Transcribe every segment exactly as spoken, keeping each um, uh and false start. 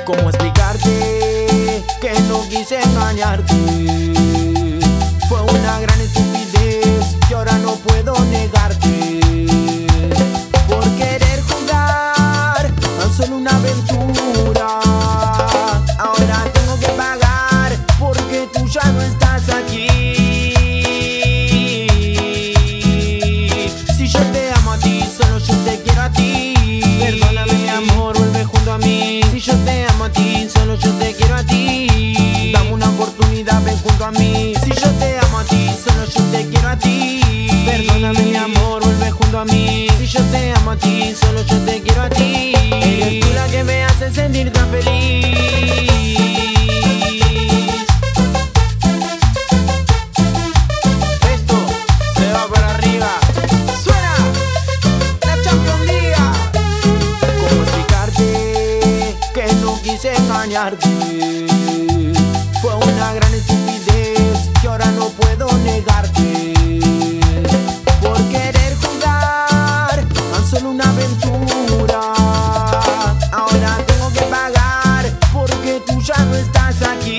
¿Cómo explicarte que no quise engañarte? Fue una gran estupidez que ahora no puedo negarte. Por querer jugar a solo una aventura, ahora tengo que pagar porque tú ya no estás aquí. Si yo te amo a ti, solo yo te quiero a ti. Perdóname mi amor, vuelve junto a mí. Si yo te amo a ti, solo yo te quiero a ti. Dame una oportunidad, ven junto a mí. Si yo te amo a ti, solo yo te quiero a ti. Perdóname mi amor, vuelve junto a mí. Si yo te amo a ti, solo yo te quiero a ti. Eres tú la que me hace sentir tan feliz. Esto se va para arriba. ¡Suena! La Champions League. ¿Cómo explicarte que no quise engañarte? Fue una gran estupidez que ahora no puedo negarte. Por querer jugar a solo una aventura, ahora tengo que pagar porque tú ya no estás aquí.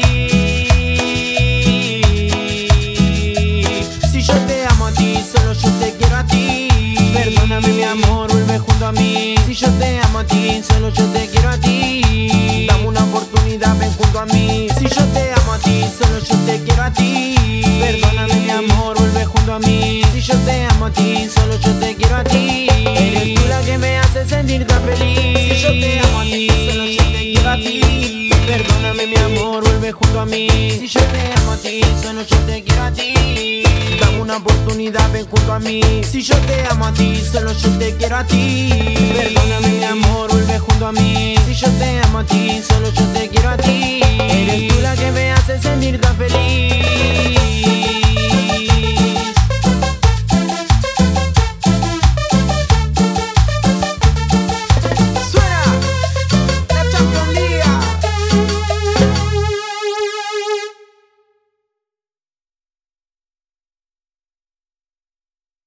Si yo te amo a ti, solo yo te quiero a ti. Perdóname mi amor, vuelve junto a mí. Si yo te amo a ti, solo yo te quiero a ti. Dame una oportunidad, ven junto a mí. Si yo te amo a ti, solo yo te quiero a ti. Perdóname mi amor, vuelve junto a mí. Si yo te amo a ti, solo yo te quiero a ti. Eres tú la que me hace sentir tan feliz. Si yo te amo a ti, solo yo te quiero a ti. Perdóname mi amor, vuelve junto a mí. Si yo te amo a ti, solo yo te quiero a ti. Dame una oportunidad, ven junto a mí. Si yo te amo a ti, solo yo te quiero a ti. Perdóname mi amor, vuelve junto a mí. Si yo te amo a ti, solo